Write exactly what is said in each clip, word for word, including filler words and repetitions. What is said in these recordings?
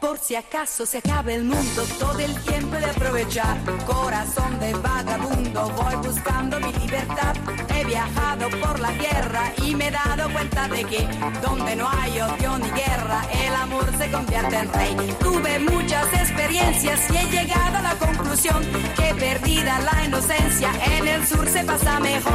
por si acaso se acaba el mundo, todo el tiempo de aprovechar. Corazón de vagabundo, voy buscando mi libertad. He viajado por la tierra y me he dado cuenta de que donde no hay odio ni guerra, el amor se convierte en rey. Tuve muchas experiencias y he llegado a la conclusión que perdida la inocencia, en el sur se pasa mejor.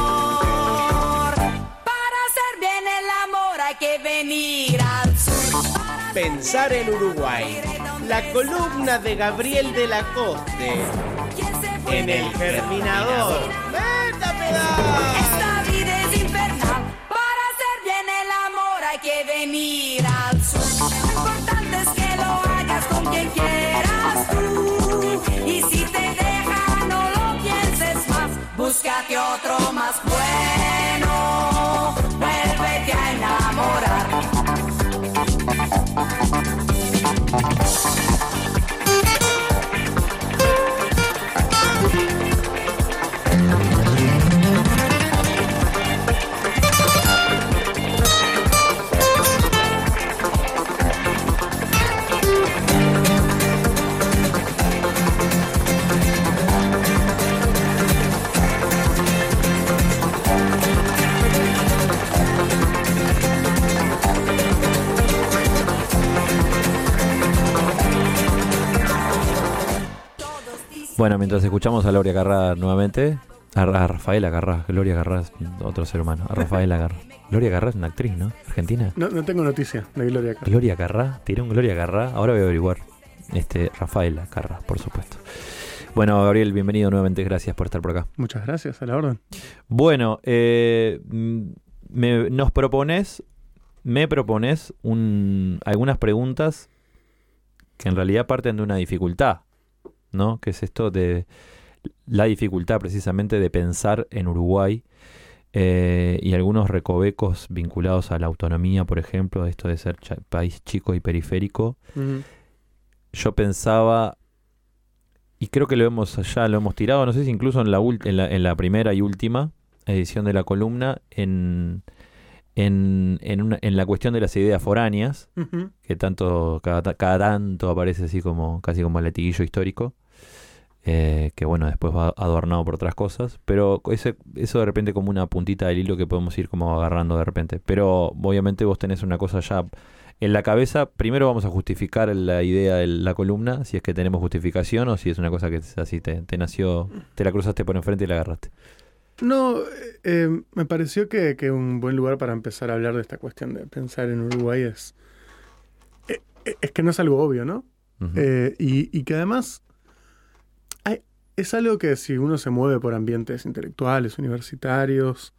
Para hacer bien el amor hay que venir al sur. Pensar en Uruguay, la columna de Gabriel de la Coste, en el Germinador. Esta vida es infernal, para hacer bien el amor hay que venir al sur. Lo importante es que lo hagas con quien quieras tú, y si te deja no lo pienses más, búscate otro más bueno, vuélvete a enamorar. Bueno, mientras escuchamos a Gloria Garrá nuevamente, a, a Rafaela Garrá, Gloria Garrá es otro ser humano, a Rafaela Garrá. Gloria Garrá es una actriz, ¿no? Argentina. No, no tengo noticia de Gloria Garrá. Gloria Garrá, tiré un Gloria Garrá, ahora voy a averiguar. Este, Rafaela Garrá, por supuesto. Bueno, Gabriel, bienvenido nuevamente, gracias por estar por acá. Muchas gracias, a la orden. Bueno, eh, me, nos propones, me propones un, algunas preguntas que en realidad parten de una dificultad, ¿no? Que es esto de la dificultad precisamente de pensar en Uruguay eh, y algunos recovecos vinculados a la autonomía, por ejemplo, de esto de ser ch- país chico y periférico. Uh-huh. Yo pensaba, y creo que lo hemos ya lo hemos tirado, no sé si incluso en la, ult- en la, en la primera y última edición de la columna, en en, en, una, en la cuestión de las ideas foráneas, uh-huh. que tanto cada, cada tanto aparece así como casi como el latiguillo histórico, eh, que bueno, después va adornado por otras cosas, pero ese, eso de repente como una puntita del hilo que podemos ir como agarrando de repente. Pero obviamente vos tenés una cosa ya en la cabeza. Primero vamos a justificar la idea de la columna, si es que tenemos justificación o si es una cosa que así te, te nació, te la cruzaste por enfrente y la agarraste. No, eh, me pareció que, que un buen lugar para empezar a hablar de esta cuestión de pensar en Uruguay es, eh, es que no es algo obvio, ¿no? Uh-huh. Eh, y, y que además hay, es algo que si uno se mueve por ambientes intelectuales, universitarios,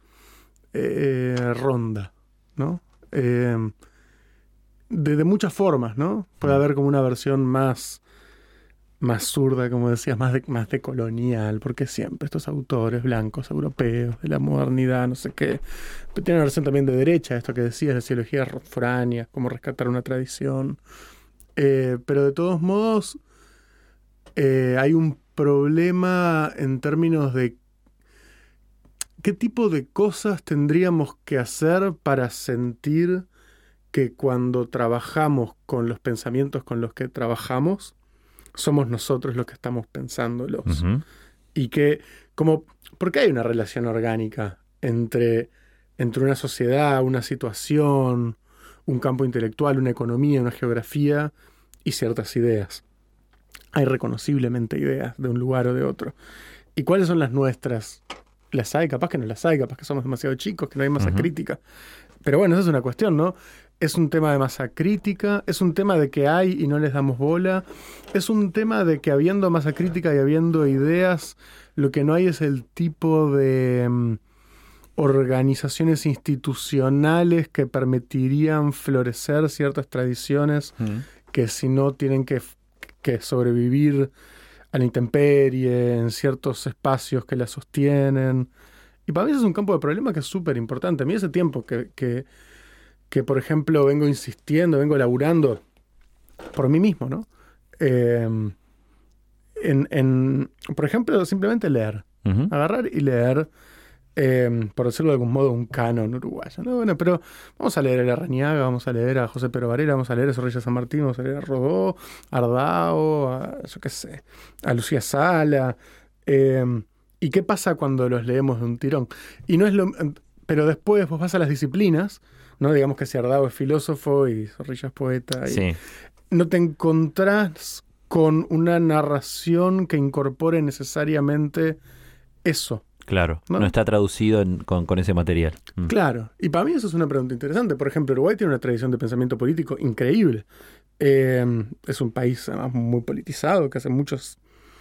eh, ronda, ¿no? Eh, de, de muchas formas, ¿no? Puede uh-huh. haber como una versión más... más zurda, como decías, más de, más de colonial, porque siempre estos autores blancos, europeos, de la modernidad, no sé qué, pero tiene una versión también de derecha, esto que decías, de sociologías foráneas, cómo rescatar una tradición, eh, pero de todos modos eh, hay un problema en términos de qué tipo de cosas tendríamos que hacer para sentir que cuando trabajamos con los pensamientos con los que trabajamos, somos nosotros los que estamos pensándolos. Uh-huh. Y que, como, porque hay una relación orgánica entre, entre una sociedad, una situación, un campo intelectual, una economía, una geografía y ciertas ideas. Hay reconociblemente ideas de un lugar o de otro. ¿Y cuáles son las nuestras? Las hay, capaz que no las hay, capaz que somos demasiado chicos, que no hay masa uh-huh. crítica. Pero bueno, esa es una cuestión, ¿no? Es un tema de masa crítica, es un tema de que hay y no les damos bola, es un tema de que habiendo masa crítica y habiendo ideas, lo que no hay es el tipo de um, organizaciones institucionales que permitirían florecer ciertas tradiciones mm. que si no tienen que, que sobrevivir a la intemperie en ciertos espacios que la sostienen. Y para mí ese es un campo de problema que es súper importante. A mí ese tiempo que... que que, por ejemplo, vengo insistiendo, vengo laburando por mí mismo, ¿no? Eh, en, en, por ejemplo, simplemente leer. Uh-huh. Agarrar y leer eh, por decirlo de algún modo, un canon uruguayo, ¿no? Bueno, pero vamos a leer a Larrañaga, vamos a leer a José Pero Varela, vamos a leer a Zorrilla San Martín, vamos a leer a Rodó, a Ardao, a, yo qué sé, a Lucía Sala. Eh, ¿Y qué pasa cuando los leemos de un tirón? Y no es lo, pero después vos vas a las disciplinas, ¿no? Digamos que si Ardao es filósofo y Zorrilla es poeta. Y Sí. no te encontrás con una narración que incorpore necesariamente eso. Claro, ¿no? no está traducido en- con, con ese material. Mm. Claro, y para mí eso es una pregunta interesante. Por ejemplo, Uruguay tiene una tradición de pensamiento político increíble. Eh, es un país además muy politizado, que hace muchos,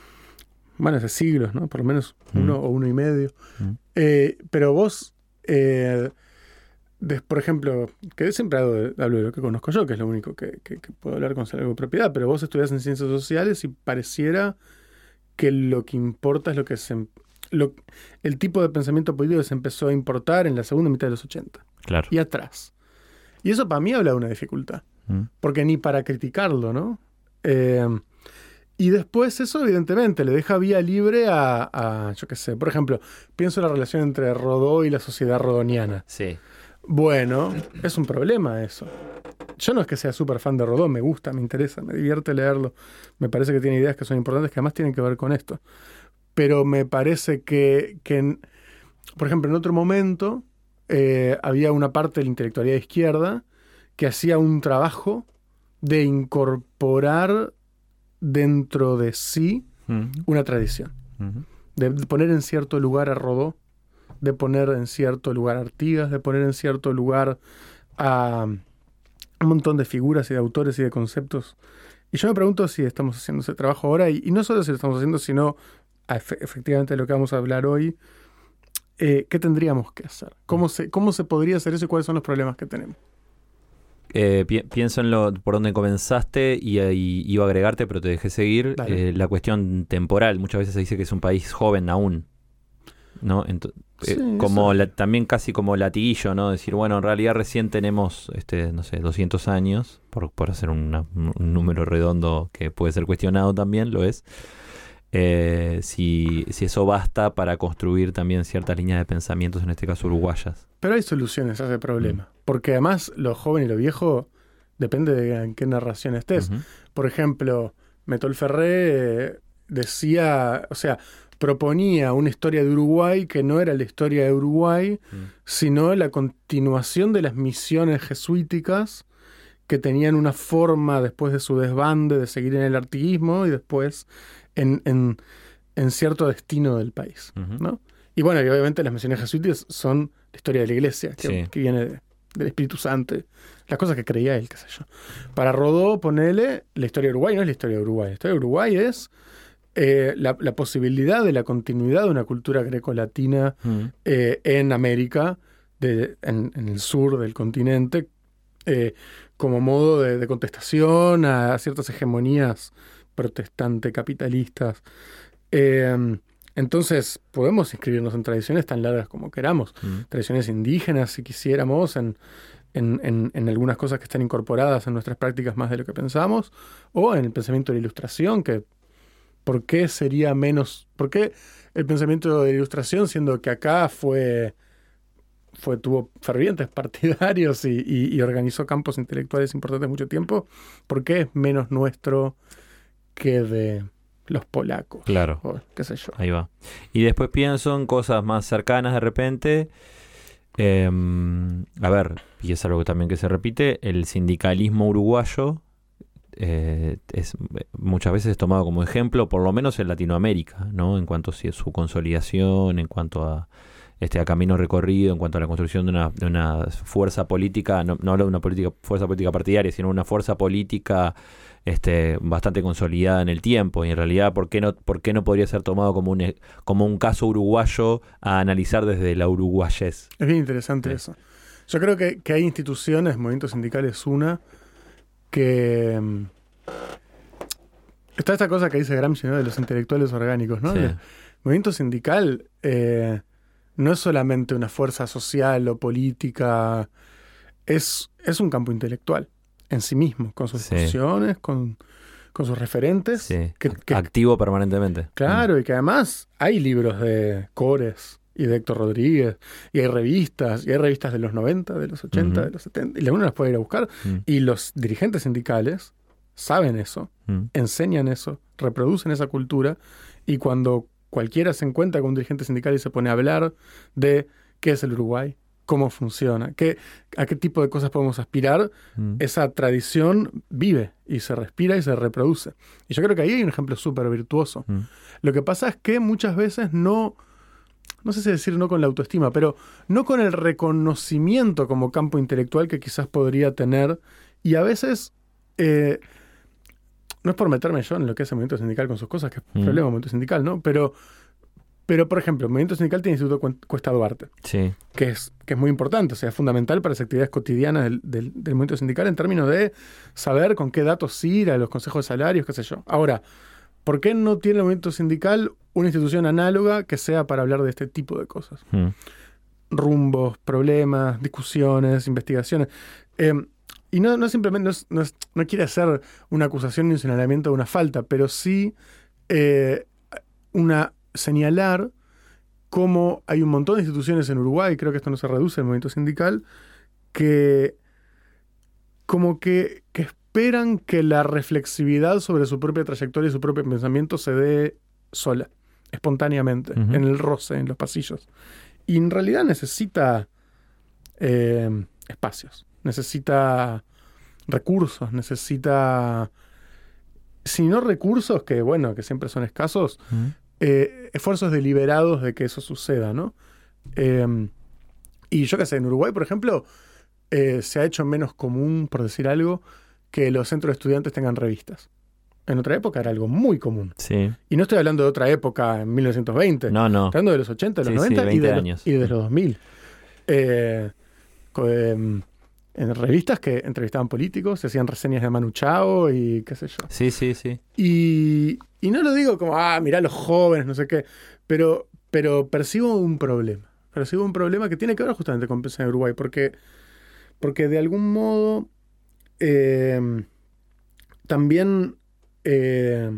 bueno, hace siglos, ¿no? Por lo menos Mm. uno o uno y medio. Mm. Eh, pero vos, eh, des- por ejemplo, que siempre hablo de, hablo de lo que conozco yo, que es lo único que, que- que puedo hablar con algo de propiedad, pero vos estudiás en ciencias sociales y pareciera que lo que importa es lo que se... em- Lo, el tipo de pensamiento político que se empezó a importar en la segunda mitad de los ochenta Claro. y atrás. Y eso para mí habla de una dificultad, Mm. porque ni para criticarlo, ¿no? Eh, y después eso evidentemente le deja vía libre a, a, yo qué sé, por ejemplo, pienso en la relación entre Rodó y la sociedad rodoniana. Sí. Bueno, es un problema eso. Yo no es que sea súper fan de Rodó, me gusta, me interesa, me divierte leerlo, me parece que tiene ideas que son importantes que además tienen que ver con esto. Pero me parece que, que en- por ejemplo, en otro momento eh, había una parte de la intelectualidad izquierda que hacía un trabajo de incorporar dentro de sí Mm. una tradición, Mm. de poner en cierto lugar a Rodó, de poner en cierto lugar a Artigas, de poner en cierto lugar a un montón de figuras y de autores y de conceptos. Y yo me pregunto si estamos haciendo ese trabajo ahora, y, y no solo si lo estamos haciendo, sino a efe- efectivamente de lo que vamos a hablar hoy, eh, ¿qué tendríamos que hacer? ¿Cómo se, ¿Cómo se podría hacer eso y cuáles son los problemas que tenemos? Eh, pi- pienso en lo por donde comenzaste y, y iba a agregarte, pero te dejé seguir. Dale. Eh, la cuestión temporal. Muchas veces se dice que es un país joven aún, ¿no? Ento- eh, Sí, como eso. la- también casi como latiguillo, ¿no? Decir, bueno, en realidad recién tenemos, este, no sé, doscientos años, por, por hacer una- un número redondo que puede ser cuestionado también, lo es. Eh, si, si eso basta para construir también ciertas líneas de pensamientos, en este caso uruguayas. Pero hay soluciones a ese problema. Porque además lo joven y lo viejo depende de en qué narración estés. Ujú. Por ejemplo, Metol Ferré eh, decía, o sea, proponía una historia de Uruguay que no era la historia de Uruguay, Mm. sino la continuación de las misiones jesuíticas que tenían una forma después de su desbande de seguir en el artiguismo y después en, en, en cierto destino del país, Ujú. ¿no? Y bueno, y obviamente las misiones jesuíticas son la historia de la iglesia, que, Sí. que viene de- del Espíritu Santo, las cosas que creía él, qué sé yo. Para Rodó, ponele, la historia de Uruguay no es la historia de Uruguay. La historia de Uruguay es eh, la, la posibilidad de la continuidad de una cultura grecolatina Mm. eh, en América, de, en, en el sur del continente, eh, como modo de, de contestación a ciertas hegemonías protestante capitalistas. Eh, entonces, podemos inscribirnos en tradiciones tan largas como queramos, Mm. tradiciones indígenas, si quisiéramos, en, en, en, en algunas cosas que están incorporadas en nuestras prácticas más de lo que pensamos, o en el pensamiento de la ilustración, que ¿por qué sería menos? ¿Por qué el pensamiento de la ilustración, siendo que acá fue, fue tuvo fervientes partidarios y, y- y organizó campos intelectuales importantes mucho tiempo, ¿por qué es menos nuestro que de los polacos? Claro. O qué sé yo. Ahí va. Y después pienso en cosas más cercanas de repente. Eh, a ver, y es algo también que se repite, el sindicalismo uruguayo eh, es muchas veces es tomado como ejemplo, por lo menos en Latinoamérica, ¿no? En cuanto a si- su consolidación, en cuanto a este a camino recorrido, en cuanto a la construcción de una, de una fuerza política, no, no hablo de una política, fuerza política partidaria, sino una fuerza política este, bastante consolidada en el tiempo. Y en realidad, ¿por qué no, por qué no podría ser tomado como un, como un caso uruguayo a analizar desde la uruguayez? Es bien interesante Sí. eso. Yo creo que, que hay instituciones, movimientos sindicales, una, que... mm, está esta cosa que dice Gramsci, ¿no? De los intelectuales orgánicos, ¿no? Sí. El movimiento sindical eh, no es solamente una fuerza social o política, es, es un campo intelectual en sí mismo, con sus Sí. posiciones, con, con sus referentes. Sí. que- que- Activo permanentemente. claro, y que además hay libros de Cores y de Héctor Rodríguez, y hay revistas, y hay revistas de los noventa, de los ochenta, uh-huh. de los setenta, y la uno las puede ir a buscar, uh-huh. y los dirigentes sindicales saben eso, uh-huh. enseñan eso, reproducen esa cultura, y cuando cualquiera se encuentra con un dirigente sindical y se pone a hablar de qué es el Uruguay, cómo funciona, qué, a qué tipo de cosas podemos aspirar, mm. esa tradición vive y se respira y se reproduce. Y yo creo que ahí hay un ejemplo súper virtuoso. Mm. Lo que pasa es que muchas veces no, no sé si decir no con la autoestima, pero no con el reconocimiento como campo intelectual que quizás podría tener, y a veces, eh, no es por meterme yo en lo que es el movimiento sindical con sus cosas, que es mm. problema del movimiento sindical, ¿no? Pero... Pero, por ejemplo, el movimiento sindical tiene el Instituto Cuesta Duarte, sí. que, es, que es muy importante, o sea, es fundamental para las actividades cotidianas del, del, del movimiento sindical en términos de saber con qué datos ir a los consejos de salarios, qué sé yo. Ahora, ¿por qué no tiene el movimiento sindical una institución análoga que sea para hablar de este tipo de cosas? Hmm. Rumbos, problemas, discusiones, investigaciones. Eh, y no, no simplemente, no, es, no, es, no quiere hacer una acusación ni un señalamiento de una falta, pero sí eh, una... señalar cómo hay un montón de instituciones en Uruguay, creo que esto no se reduce al movimiento sindical, que como que, que esperan que la reflexividad sobre su propia trayectoria y su propio pensamiento se dé sola, espontáneamente, uh-huh. en el roce, en los pasillos. Y en realidad necesita eh, espacios, necesita recursos, necesita, si no recursos, que bueno, que siempre son escasos, uh-huh. Eh, esfuerzos deliberados de que eso suceda, ¿no? Eh, y yo qué sé, en Uruguay, por ejemplo, eh, se ha hecho menos común, por decir algo, que los centros de estudiantes tengan revistas. En otra época era algo muy común. Sí. Y no estoy hablando de otra época en mil novecientos veinte. No, no. Estoy hablando de los ochenta, de los sí, noventa sí, y, de años. Los, y de los dos mil. Eh, eh, en revistas que entrevistaban políticos, se hacían reseñas de Manu Chao y qué sé yo. Sí, sí, sí. Y, y no lo digo como, ah, mirá los jóvenes, no sé qué, pero, pero percibo un problema. Percibo un problema que tiene que ver justamente con pensar en Uruguay, porque, porque de algún modo eh, también eh,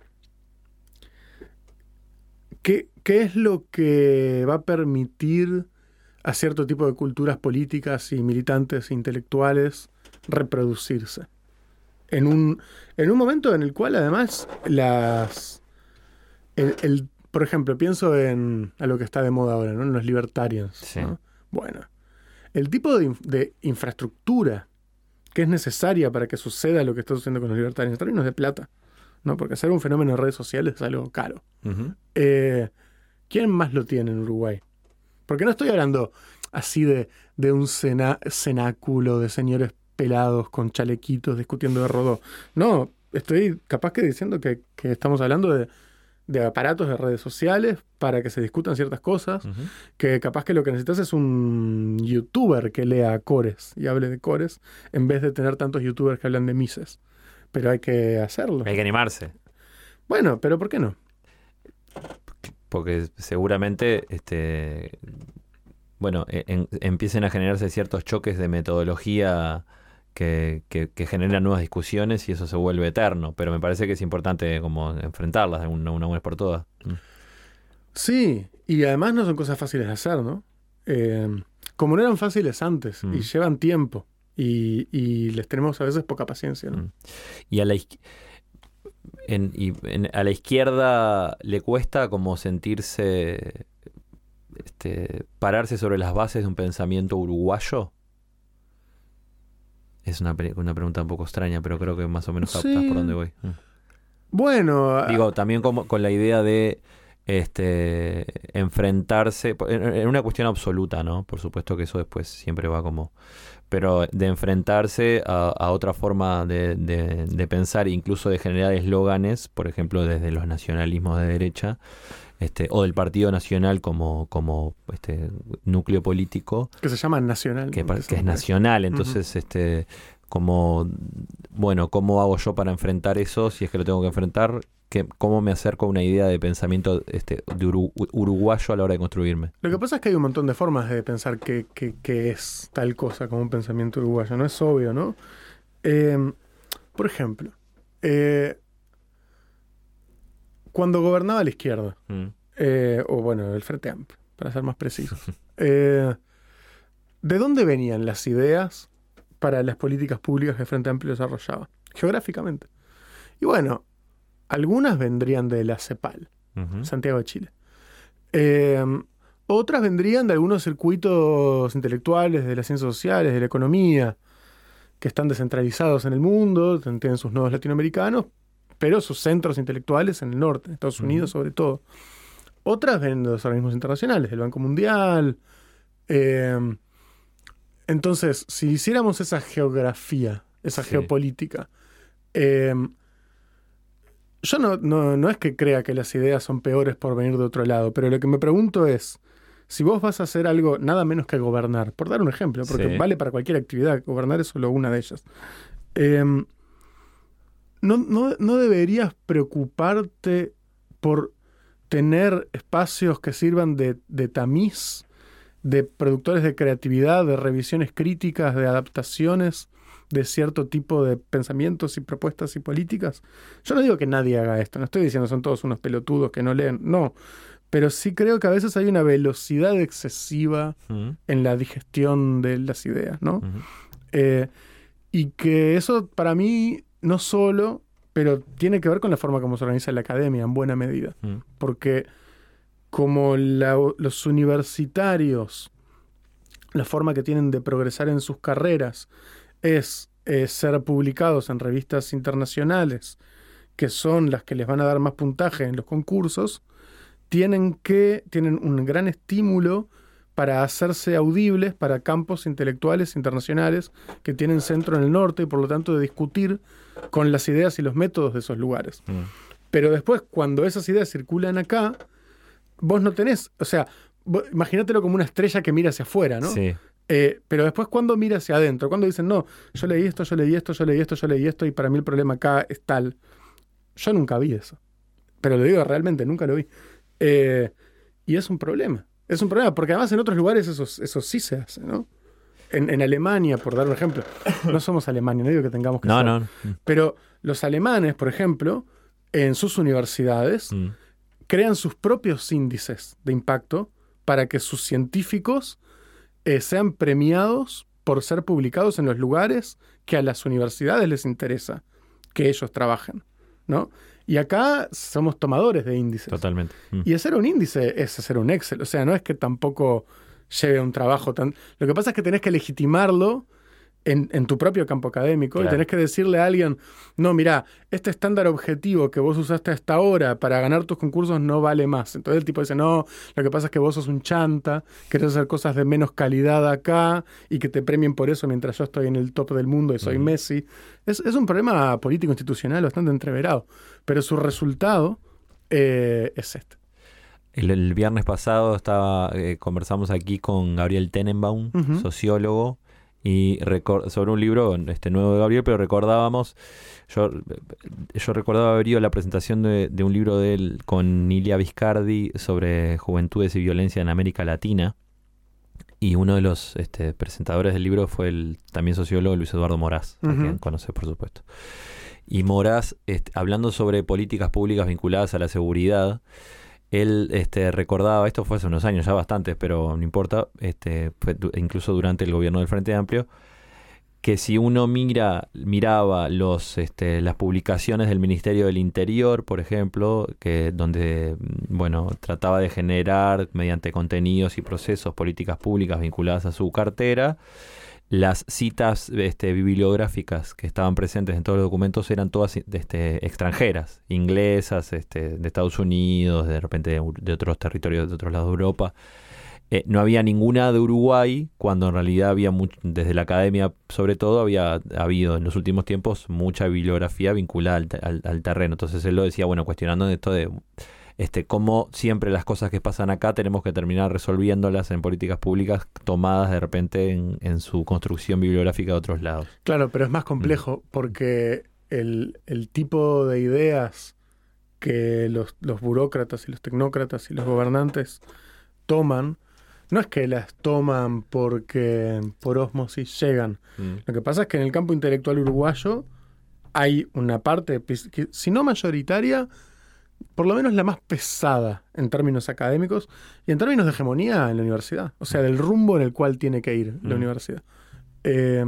¿qué, ¿qué es lo que va a permitir a cierto tipo de culturas políticas y militantes intelectuales reproducirse? En un, en un momento en el cual además las... El, el, por ejemplo, pienso en a lo que está de moda ahora, ¿no? En los libertarians. Sí. ¿no? Bueno, el tipo de, de infraestructura que es necesaria para que suceda lo que está sucediendo con los libertarians, en términos de plata, ¿no? Porque hacer un fenómeno de redes sociales es algo caro. Uh-huh. Eh, ¿Quién más lo tiene en Uruguay? Porque no estoy hablando así de, de un cena, cenáculo de señores pelados con chalequitos discutiendo de Rodó. No, estoy capaz que diciendo que, que estamos hablando de, de aparatos de redes sociales para que se discutan ciertas cosas, uh-huh. que capaz que lo que necesitas es un youtuber que lea cores y hable de cores, en vez de tener tantos youtubers que hablan de Mises. Pero hay que hacerlo. Hay que animarse. Bueno, pero ¿por qué no? Porque seguramente este bueno en, empiecen a generarse ciertos choques de metodología que, que, que generan nuevas discusiones y eso se vuelve eterno, pero me parece que es importante como enfrentarlas de una, una vez por todas. Sí, y además no son cosas fáciles de hacer, ¿no? Eh, como no eran fáciles antes mm. y llevan tiempo y, y les tenemos a veces poca paciencia, ¿no? Mm. Y a la izquierda En, y en, a la izquierda le cuesta como sentirse, este, pararse sobre las bases de un pensamiento uruguayo. Es una, una pregunta un poco extraña, pero creo que más o menos captas sí. por dónde voy. Bueno, digo, también como con la idea de este enfrentarse en, en una cuestión absoluta, ¿no? Por supuesto que eso después siempre va como... pero de enfrentarse a, a otra forma de, de, de pensar, incluso de generar eslóganes, por ejemplo, desde los nacionalismos de derecha, este, o del Partido Nacional como, como este núcleo político. Que se llama nacional. Que, que es nacional, entonces, uh-huh. este como, bueno, ¿cómo hago yo para enfrentar eso? Si es que lo tengo que enfrentar, que, ¿cómo me acerco a una idea de pensamiento este, de uru, uruguayo a la hora de construirme? Lo que pasa es que hay un montón de formas de pensar que, que, que es tal cosa como un pensamiento uruguayo. No es obvio, ¿no? Eh, por ejemplo, eh, cuando gobernaba la izquierda, mm. eh, o bueno, el Frente Amplio, para ser más precisos. Eh, ¿De dónde venían las ideas para las políticas públicas que el Frente Amplio desarrollaba? Geográficamente. Y bueno, algunas vendrían de la CEPAL, uh-huh. Santiago de Chile. Eh, otras vendrían de algunos circuitos intelectuales, de las ciencias sociales, de la economía, que están descentralizados en el mundo, tienen sus nodos latinoamericanos, pero sus centros intelectuales en el norte, en Estados Unidos uh-huh. sobre todo. Otras vienen de los organismos internacionales, del Banco Mundial. Eh, entonces, si hiciéramos esa geografía, esa sí. geopolítica, eh, yo no, no, no es que crea que las ideas son peores por venir de otro lado, pero lo que me pregunto es, si vos vas a hacer algo nada menos que gobernar, por dar un ejemplo, porque sí. vale para cualquier actividad, gobernar es solo una de ellas, eh, no, no, no deberías preocuparte por tener espacios que sirvan de, de tamiz, de productores de creatividad, de revisiones críticas, de adaptaciones de cierto tipo de pensamientos y propuestas y políticas. Yo no digo que nadie haga esto, no estoy diciendo son todos unos pelotudos que no leen, no. Pero sí creo que a veces hay una velocidad excesiva uh-huh. en la digestión de las ideas, ¿no? Uh-huh. Eh, y que eso para mí no solo, pero tiene que ver con la forma como se organiza la academia en buena medida. Uh-huh. Porque como la, los universitarios, la forma que tienen de progresar en sus carreras es eh, ser publicados en revistas internacionales, que son las que les van a dar más puntaje en los concursos, tienen que tienen un gran estímulo para hacerse audibles para campos intelectuales internacionales que tienen centro en el norte y por lo tanto de discutir con las ideas y los métodos de esos lugares. Mm. Pero después, cuando esas ideas circulan acá, vos no tenés, o sea, vos, imagínatelo como una estrella que mira hacia afuera, ¿no? Sí. Eh, pero después, ¿cuándo mira hacia adentro? Cuando dicen, no, yo leí esto, yo leí esto, yo leí esto, yo leí esto y para mí el problema acá es tal. Yo nunca vi eso. Pero lo digo realmente, nunca lo vi. Eh, y es un problema. Es un problema, porque además en otros lugares eso, eso sí se hace, ¿no? En, en Alemania, por dar un ejemplo, no somos Alemania, no digo que tengamos que no, ser. No, no. Pero los alemanes, por ejemplo, en sus universidades, mm. crean sus propios índices de impacto para que sus científicos eh, sean premiados por ser publicados en los lugares que a las universidades les interesa que ellos trabajen, ¿no? Y acá somos tomadores de índices. Totalmente. Mm. Y hacer un índice es hacer un Excel. O sea, no es que tampoco lleve un trabajo tan... Lo que pasa es que tenés que legitimarlo en, en tu propio campo académico. Claro. Y tenés que decirle a alguien, no, mirá, este estándar objetivo que vos usaste hasta ahora para ganar tus concursos no vale más. Entonces el tipo dice, no, lo que pasa es que vos sos un chanta, querés hacer cosas de menos calidad acá y que te premien por eso mientras yo estoy en el top del mundo y soy mm. Messi. Es, es un problema político institucional bastante entreverado. Pero su resultado eh, es este. El, el viernes pasado estaba eh, conversamos aquí con Gabriel Tenenbaum, uh-huh. sociólogo, y recor- sobre un libro este nuevo de Gabriel, pero recordábamos, yo, yo recordaba haber ido a la presentación de, de un libro de él con Nilia Viscardi sobre juventudes y violencia en América Latina, y uno de los este, presentadores del libro fue el también sociólogo Luis Eduardo Moraz, uh-huh. a quien conoces por supuesto. Y Moraz, este, hablando sobre políticas públicas vinculadas a la seguridad, él este, recordaba, esto fue hace unos años ya bastantes, pero no importa, este, fue incluso durante el gobierno del Frente Amplio, que si uno mira miraba los este, las publicaciones del Ministerio del Interior, por ejemplo, que donde bueno trataba de generar mediante contenidos y procesos políticas públicas vinculadas a su cartera, las citas este, bibliográficas que estaban presentes en todos los documentos eran todas este, extranjeras, inglesas, este, de Estados Unidos, de repente de, de otros territorios, de otros lados de Europa. Eh, no había ninguna de Uruguay, cuando en realidad había, much- desde la academia sobre todo, había habido en los últimos tiempos mucha bibliografía vinculada al, al, al terreno. Entonces él lo decía, bueno, cuestionando esto de... Este, cómo siempre las cosas que pasan acá tenemos que terminar resolviéndolas en políticas públicas tomadas de repente en, en su construcción bibliográfica de otros lados. Claro, pero es más complejo mm. porque el, el tipo de ideas que los, los burócratas y los tecnócratas y los gobernantes toman, no es que las toman porque por ósmosis llegan. Mm. Lo que pasa es que en el campo intelectual uruguayo hay una parte, si no mayoritaria, por lo menos la más pesada en términos académicos y en términos de hegemonía en la universidad. O sea, del rumbo en el cual tiene que ir la mm. universidad. Eh,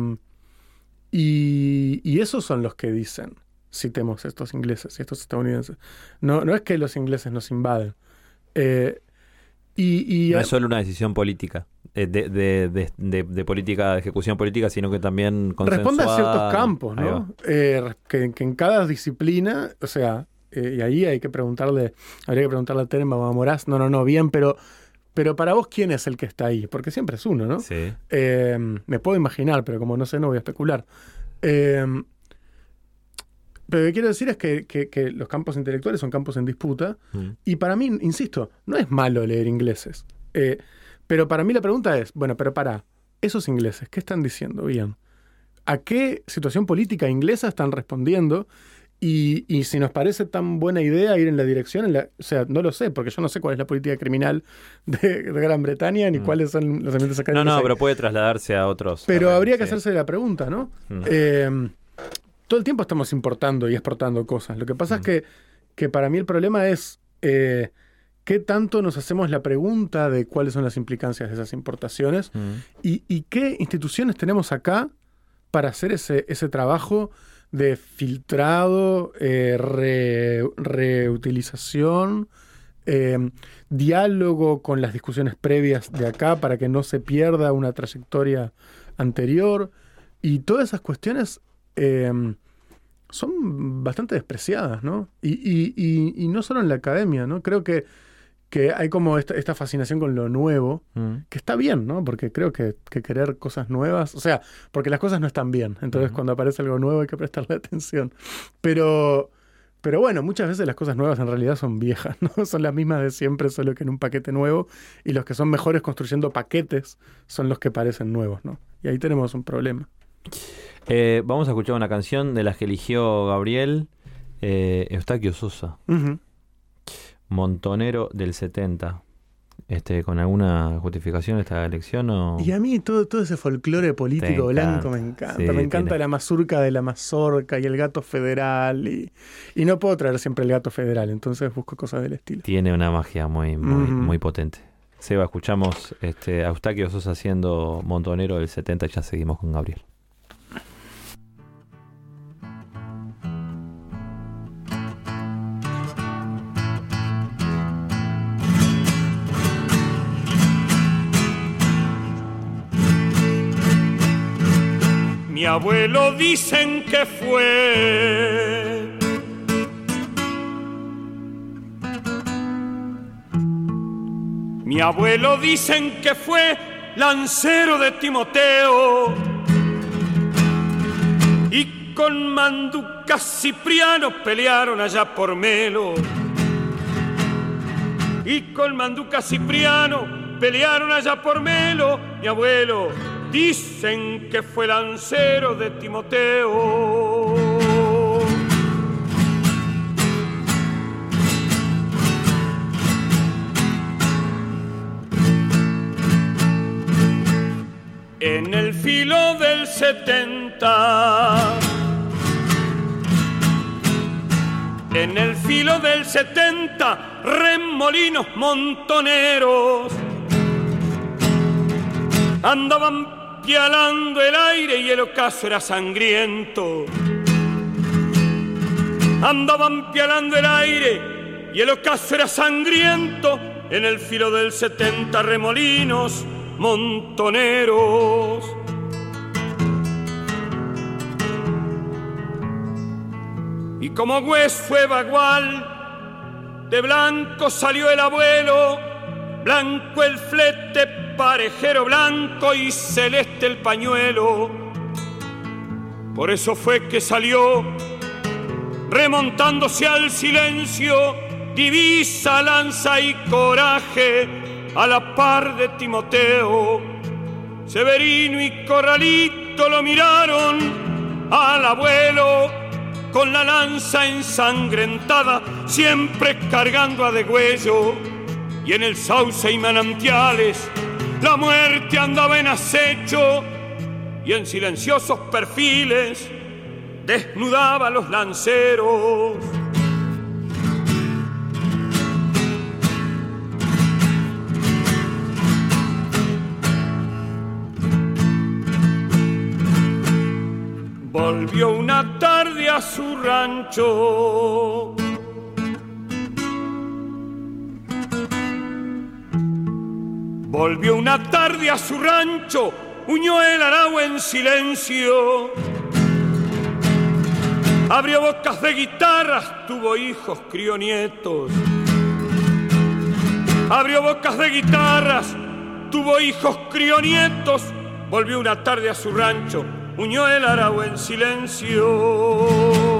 y, y esos son los que dicen, citemos estos ingleses y estos estadounidenses. No, no es que los ingleses nos invaden. Eh, y, y, no es solo una decisión política, de, de, de, de, de política, de ejecución política, sino que también consensuada. Responde a ciertos campos, ¿no? Eh, que, que en cada disciplina, o sea, eh, y ahí hay que preguntarle, habría que preguntarle a Tenenbaum, a Moraz, no, no, no, bien, pero, pero para vos, ¿quién es el que está ahí? Porque siempre es uno, ¿no? Sí. Eh, me puedo imaginar, pero como no sé, no voy a especular. Eh, pero lo que quiero decir es que, que, que los campos intelectuales son campos en disputa, mm. y para mí, insisto, no es malo leer ingleses. Eh, pero para mí la pregunta es, bueno, pero para, esos ingleses, ¿qué están diciendo? Bien, ¿a qué situación política inglesa están respondiendo? Y, y si nos parece tan buena idea ir en la dirección, en la, o sea, no lo sé, porque yo no sé cuál es la política criminal de, de Gran Bretaña, ni mm. cuáles son los ambientes académicos. No, no, pero puede trasladarse a otros. Pero a ver, habría que sí. hacerse la pregunta, ¿no? Mm. Eh, todo el tiempo estamos importando y exportando cosas. Lo que pasa mm. es que, que para mí el problema es eh, qué tanto nos hacemos la pregunta de cuáles son las implicancias de esas importaciones mm. y, y qué instituciones tenemos acá para hacer ese, ese trabajo de filtrado, eh, re, reutilización, eh, diálogo con las discusiones previas de acá para que no se pierda una trayectoria anterior. Y todas esas cuestiones eh, son bastante despreciadas, ¿no? Y, y, y, y no solo en la academia, ¿no? Creo que que hay como esta, esta fascinación con lo nuevo, mm. que está bien, ¿no? Porque creo que, que querer cosas nuevas, o sea, porque las cosas no están bien, entonces mm. cuando aparece algo nuevo hay que prestarle atención. Pero, pero bueno, muchas veces las cosas nuevas en realidad son viejas, ¿no? Son las mismas de siempre, solo que en un paquete nuevo, y los que son mejores construyendo paquetes son los que parecen nuevos, ¿no? Y ahí tenemos un problema. Eh, vamos a escuchar una canción de las que eligió Gabriel, eh, Eustaquio Sosa. Uh-huh. Montonero del setenta. Este, ¿con alguna justificación esta elección? O... Y a mí todo, todo ese folclore político blanco me encanta. Sí, me encanta tiene... la mazurca de la mazorca y el gato federal. Y, y no puedo traer siempre el gato federal, entonces busco cosas del estilo. Tiene una magia muy, muy, Uh-huh. muy potente. Seba, escuchamos este, a Eustaquio Sosa haciendo Montonero del setenta y ya seguimos con Gabriel. Mi abuelo dicen que fue Mi abuelo dicen que fue lancero de Timoteo y con Manduca Cipriano pelearon allá por Melo y con Manduca Cipriano pelearon allá por Melo. Mi abuelo dicen que fue lancero de Timoteo. En el filo del setenta, en el filo del setenta, remolinos montoneros andaban pialando el aire y el ocaso era sangriento. Andaban pialando el aire y el ocaso era sangriento. En el filo del setenta, remolinos montoneros. Y como Güez fue bagual, de blanco salió el abuelo, blanco el flete, parejero blanco y celeste el pañuelo. Por eso fue que salió, remontándose al silencio, divisa, lanza y coraje, a la par de Timoteo. Severino y Corralito lo miraron al abuelo con la lanza ensangrentada, siempre cargando a degüello. Y en el sauce y manantiales la muerte andaba en acecho, y en silenciosos perfiles desnudaba a los lanceros. volvió una tarde a su rancho. Volvió una tarde a su rancho, uñó el arao en silencio. Abrió bocas de guitarras, tuvo hijos, crió nietos. Abrió bocas de guitarras, tuvo hijos, crió nietos. Volvió una tarde a su rancho, uñó el arao en silencio.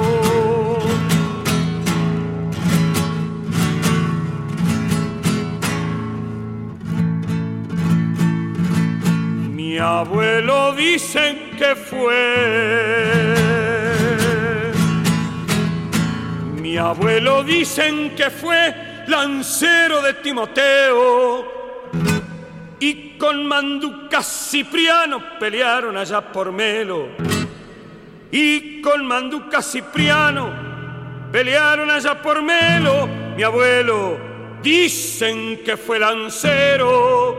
Mi abuelo dicen que fue. Mi abuelo dicen que fue lancero de Timoteo. Y con Manduca Cipriano pelearon allá por Melo. Y con Manduca Cipriano pelearon allá por Melo. Mi abuelo dicen que fue lancero.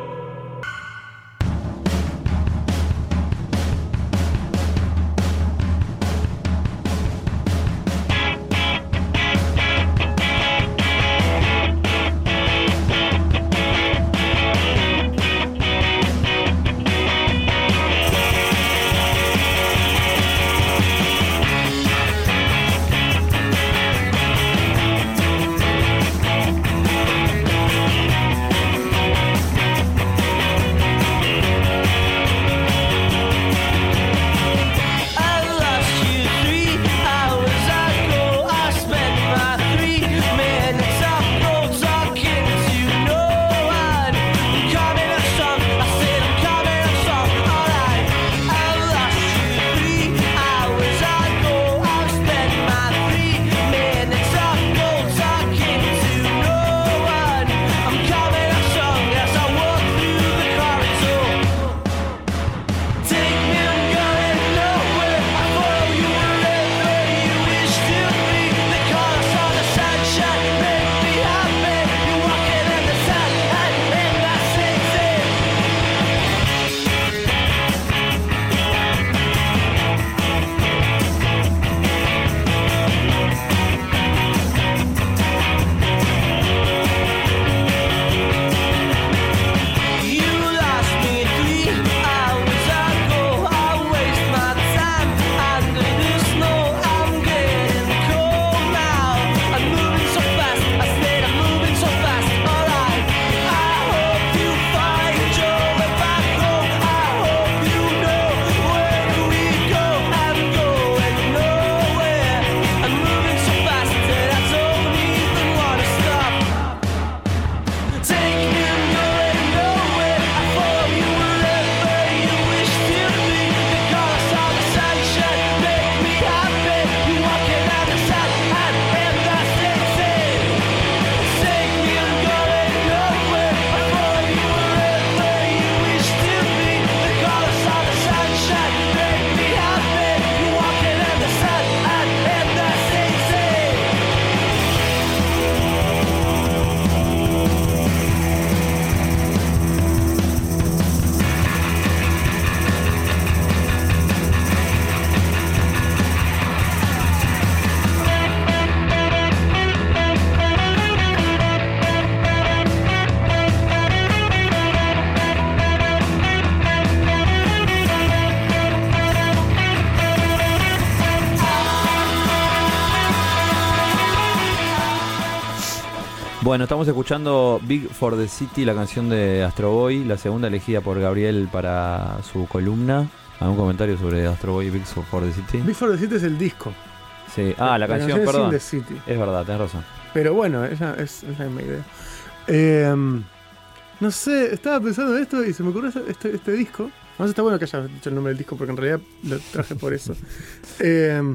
Bueno, estamos escuchando Big for the City, la canción de Astro Boy, la segunda elegida por Gabriel para su columna. ¿Algún comentario sobre Astro Boy y Big for the City? Big for the City es el disco. Sí. Ah, la, la canción, canción perdón. Es, City. Es verdad, tenés razón. Pero bueno, esa es, es la misma idea. Eh, no sé, estaba pensando en esto y se me ocurrió este, este disco. Además está bueno que haya dicho el nombre del disco porque en realidad lo traje por eso. Eh,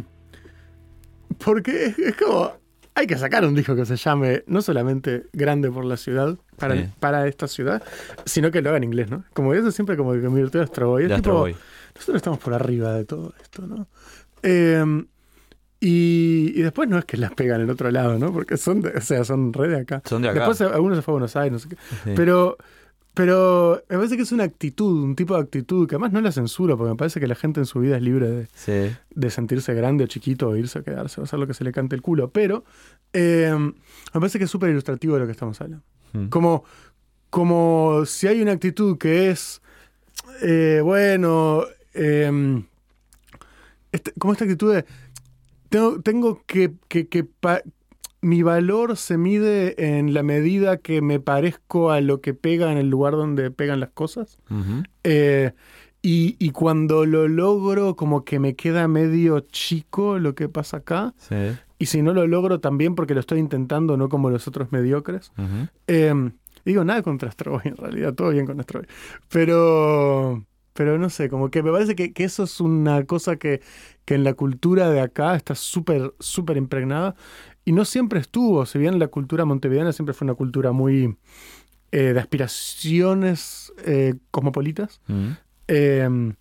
porque es, es como... Hay que sacar un disco que se llame no solamente Grande por la ciudad, para, sí. para esta ciudad, sino que lo haga en inglés, ¿no? Como eso siempre como que me virtuó de Astro Boy. Es tipo, Boy. Nosotros estamos por arriba de todo esto, ¿no? Eh, y, y después no es que las pegan en otro lado, ¿no? Porque son de, o sea, son re de acá. Son de acá. Después algunos se fue a Buenos Aires, no sé qué. Sí. Pero pero me parece que es una actitud, un tipo de actitud, que además no la censuro, porque me parece que la gente en su vida es libre de, Sí. de sentirse grande o chiquito, o irse o quedarse, o hacer lo que se le cante el culo. Pero eh, me parece que es súper ilustrativo de lo que estamos hablando. Mm. Como, como si hay una actitud que es, eh, bueno, eh, este, como esta actitud de, tengo, tengo que, que, que pa- mi valor se mide en la medida que me parezco a lo que pega en el lugar donde pegan las cosas. Ujú. Eh, y, y cuando lo logro, como que me queda medio chico lo que pasa acá. Sí. Y si no lo logro, también porque lo estoy intentando, no como los otros mediocres. Ujú. Eh, digo, nada contra Stroy, en realidad, todo bien con Stroy. Pero, pero no sé, como que me parece que, que eso es una cosa que, que en la cultura de acá está súper, súper impregnada. Y no siempre estuvo, si bien la cultura montevideana siempre fue una cultura muy eh, de aspiraciones eh, cosmopolitas. Ujú. Eh,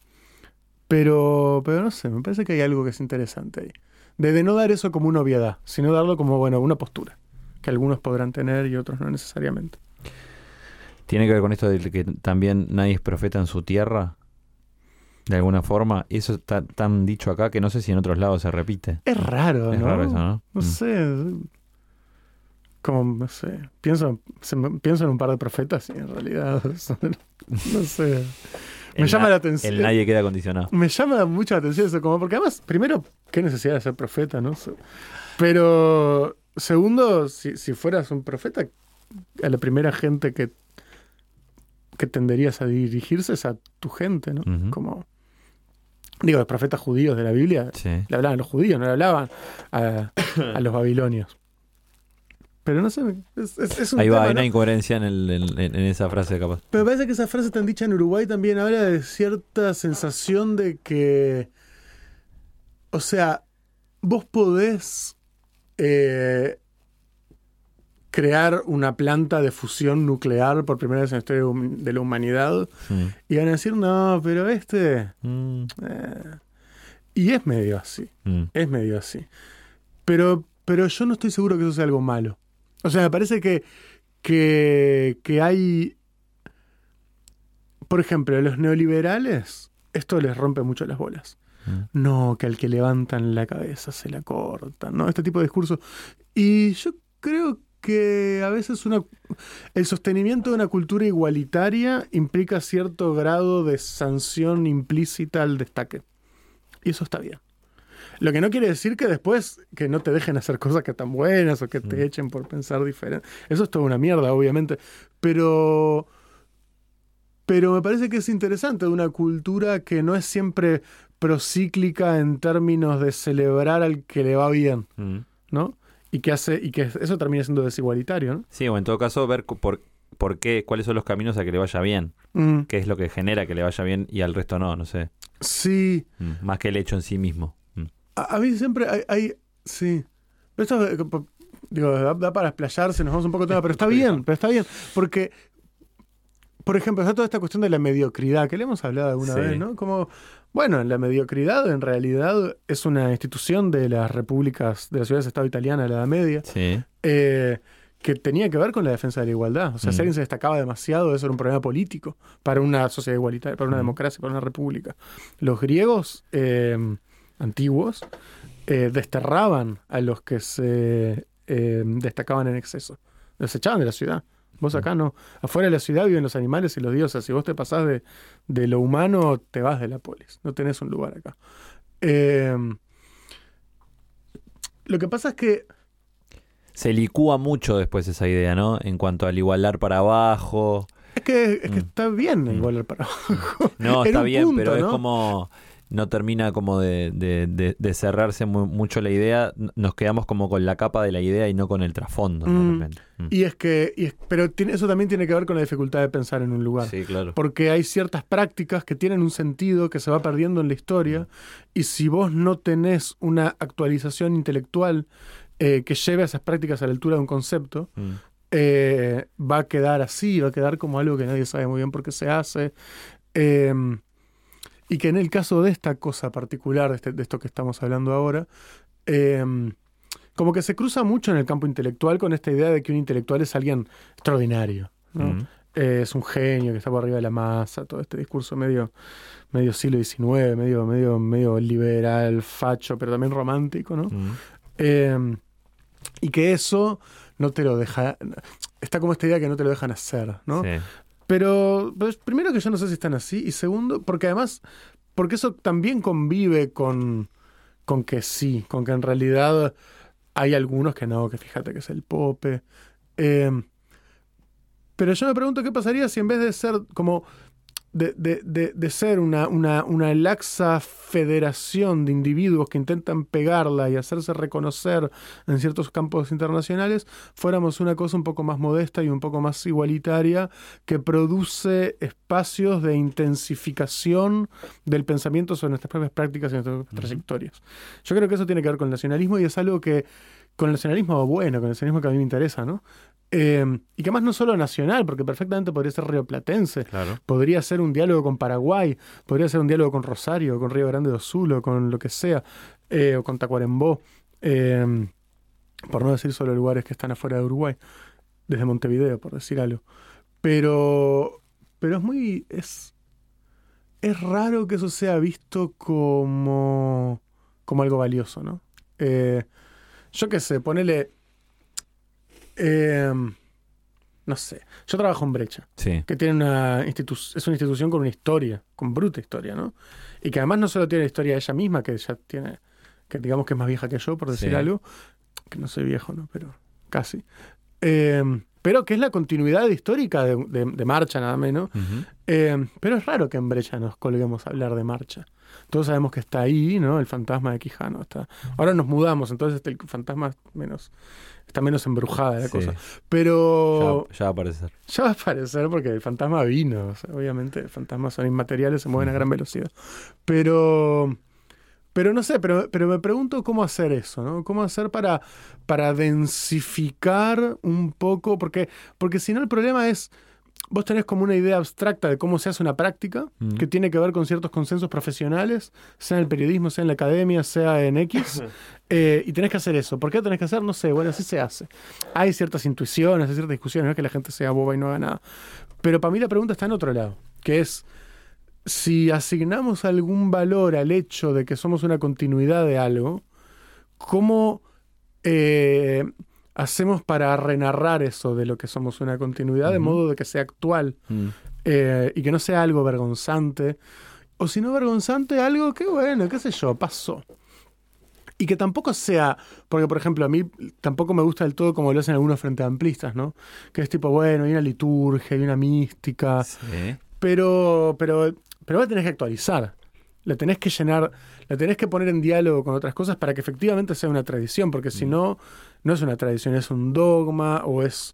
pero, pero no sé, me parece que hay algo que es interesante ahí. De, de no dar eso como una obviedad, sino darlo como, bueno, una postura, que algunos podrán tener y otros no necesariamente. Tiene que ver con esto de que también nadie es profeta en su tierra, de alguna forma. Eso está tan dicho acá que no sé si en otros lados se repite. Es raro, Es ¿no? raro eso, ¿no? No Mm. sé. Como, no sé. Pienso, se me- pienso en un par de profetas y en realidad, no sé. Me El llama na- la atención. El nadie queda condicionado. Me llama mucho la atención eso, como porque además, primero, qué necesidad de ser profeta, ¿no? Se- Pero, segundo, si, si fueras un profeta, a la primera gente que, que tenderías a dirigirse es a tu gente, ¿no? Ujú. Como, digo, los profetas judíos de la Biblia Sí. le hablaban a los judíos, no le hablaban a, a los babilonios. Pero no sé, es, es, es un Ahí va, tema, hay ¿no? una incoherencia en, el- en- en- en esa frase capaz. Pero me parece que esa frase tan dicha en Uruguay también habla de cierta sensación de que, o sea, vos podés eh, crear una planta de fusión nuclear por primera vez en la historia de la humanidad Mm. y van a decir, no, pero este... Mm. eh". Y es medio así, Mm. es medio así. Pero, pero yo no estoy seguro que eso sea algo malo. O sea, me parece que, que, que hay... Por ejemplo, a los neoliberales, esto les rompe mucho las bolas. Mm. No, que al que levantan la cabeza se la cortan, ¿no? Este tipo de discursos. Y yo creo que a veces una, el sostenimiento de una cultura igualitaria implica cierto grado de sanción implícita al destaque. Y eso está bien. Lo que no quiere decir que después que no te dejen hacer cosas que están buenas o que te Mm. echen por pensar diferente. Eso es toda una mierda, obviamente. Pero... Pero me parece que es interesante una cultura que no es siempre procíclica en términos de celebrar al que le va bien, Mm. ¿no? Y que hace, y que eso termina siendo desigualitario, ¿no? Sí, o en todo caso, ver cu- por, por qué, cuáles son los caminos a que le vaya bien. Mm, Qué es lo que genera que le vaya bien y al resto no, no sé. sí. Mm. Más que el hecho en sí mismo. Mm. A, a mí siempre hay, hay- sí. Pero esto, eh, po- digo, da, da para explayarse, nos vamos un poco de tema, pero está bien, pero está bien, porque, por ejemplo, está toda esta cuestión de la mediocridad, que le hemos hablado alguna Sí. vez, ¿no? Como, bueno, la mediocridad en realidad es una institución de las repúblicas, de las ciudades-estado italianas de la Edad Media, Sí. eh, que tenía que ver con la defensa de la igualdad. O sea, Mm. si alguien se destacaba demasiado, eso era un problema político para una sociedad igualitaria, para una Mm. democracia, para una república. Los griegos eh, antiguos eh, desterraban a los que se eh, destacaban en exceso. Los echaban de la ciudad. Vos acá no. Afuera de la ciudad viven los animales y los dioses. Si vos te pasás de, de lo humano, te vas de la polis. No tenés un lugar acá. Eh, lo que pasa es que Se licúa mucho después esa idea, ¿no? En cuanto al igualar para abajo. Es que, es que Mm. está bien Mm. igual para abajo. No, En está un bien, punto, pero es ¿no? como... No termina como de, de- de- de cerrarse mu- mucho la idea. N- Nos quedamos como con la capa de la idea y no con el trasfondo, de Mm. repente. Mm. Y es que, y es- pero tiene, eso también tiene que ver con la dificultad de pensar en un lugar. Sí, claro. Porque hay ciertas prácticas que tienen un sentido que se va perdiendo en la historia. Y si vos no tenés una actualización intelectual eh, que lleve a esas prácticas a la altura de un concepto, Mm. eh, va a quedar así, va a quedar como algo que nadie sabe muy bien por qué se hace. Eh, y que en el caso de esta cosa particular, de, este- de esto que estamos hablando ahora, eh, como que se cruza mucho en el campo intelectual con esta idea de que un intelectual es alguien extraordinario, ¿no? Mm. eh, es un genio que está por arriba de la masa, todo este discurso medio, medio siglo diecinueve, medio, medio, medio liberal, facho, pero también romántico, ¿no? Mm. Eh, y que eso no te lo deja... Está como esta idea que no te lo dejan hacer, ¿no? Sí. Pero, pues, primero que yo no sé si están así, y segundo, porque además, porque eso también convive con, con que sí, con que en realidad hay algunos que no, que fíjate que es el pope. Eh, pero yo me pregunto qué pasaría si en vez de ser como... De, de, de, de ser una, una, una laxa federación de individuos que intentan pegarla y hacerse reconocer en ciertos campos internacionales, fuéramos una cosa un poco más modesta y un poco más igualitaria que produce espacios de intensificación del pensamiento sobre nuestras propias prácticas y nuestras propias uh-huh. trayectorias. Yo creo que eso tiene que ver con el nacionalismo y es algo que, con el nacionalismo bueno, con el nacionalismo que a mí me interesa, ¿no? Eh, y que además no solo nacional, porque perfectamente podría ser rioplatense, claro. Podría ser un diálogo con Paraguay, podría ser un diálogo con Rosario, con Río Grande do Sul, o con lo que sea, eh, o con Tacuarembó, eh, por no decir solo lugares que están afuera de Uruguay, desde Montevideo, por decir algo. Pero, pero es muy... Es, es raro que eso sea visto como, como algo valioso, ¿no? Eh, yo qué sé, ponele... Eh, no sé, yo trabajo en Brecha, sí. que tiene una institu- es una institución con una historia, con bruta historia, ¿no? Y que además no solo tiene la historia de ella misma, que ya tiene, que digamos que es más vieja que yo, por decir sí. algo, que no soy viejo, ¿no? Pero casi. Eh, pero que es la continuidad histórica de, de, de Marcha, nada menos. Uh-huh. Eh, pero es raro que en Brecha nos colguemos a hablar de Marcha. Todos sabemos que está ahí, ¿no? El fantasma de Quijano está. Ahora nos mudamos, entonces el fantasma menos... Está menos embrujada la sí. cosa. Pero... Ya, ya va a aparecer. Ya va a aparecer porque el fantasma vino. O sea, obviamente, los fantasmas son inmateriales, se mueven uh-huh. a gran velocidad. Pero... Pero no sé, pero, pero me pregunto cómo hacer eso, ¿no? Cómo hacer para, para densificar un poco... Porque, porque si no el problema es... Vos tenés como una idea abstracta de cómo se hace una práctica mm. que tiene que ver con ciertos consensos profesionales, sea en el periodismo, sea en la academia, sea en X, eh, y tenés que hacer eso. ¿Por qué lo tenés que hacer? No sé, bueno, así se hace. Hay ciertas intuiciones, hay ciertas discusiones, no es que la gente sea boba y no haga nada. Pero para mí la pregunta está en otro lado, que es si asignamos algún valor al hecho de que somos una continuidad de algo, ¿cómo... Eh, hacemos para renarrar eso de lo que somos una continuidad, uh-huh. de modo de que sea actual uh-huh. eh, y que no sea algo vergonzante, o si no vergonzante, algo que bueno, qué sé yo, pasó. Y que tampoco sea, porque por ejemplo a mí tampoco me gusta del todo como lo hacen algunos frente amplistas, ¿no? Que es tipo, bueno, hay una liturgia, hay una mística, sí. pero, pero, pero la tenés que actualizar. La tenés que llenar, la tenés que poner en diálogo con otras cosas para que efectivamente sea una tradición, porque mm. si no, no es una tradición, es un dogma o es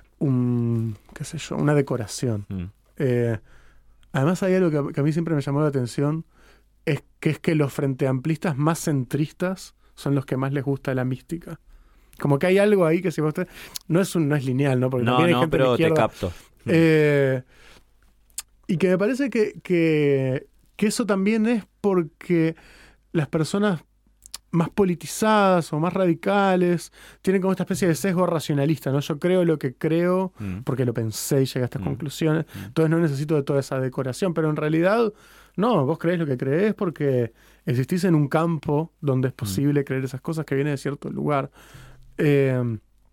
un, qué sé yo, una decoración. Mm. Eh, además hay algo que, que a mí siempre me llamó la atención, es que es que los frente amplistas más centristas son los que más les gusta la mística. Como que hay algo ahí que si vos te, no es un, no es lineal, ¿no? Porque no, también hay no, gente pero de izquierda, te capto. Eh, y que me parece que, que que eso también es porque las personas más politizadas o más radicales tienen como esta especie de sesgo racionalista, ¿no? Yo creo lo que creo mm. porque lo pensé y llegué a estas mm. conclusiones, mm. entonces no necesito de toda esa decoración, pero en realidad no, vos creés lo que creés porque existís en un campo donde es posible mm. creer esas cosas que vienen de cierto lugar. Eh,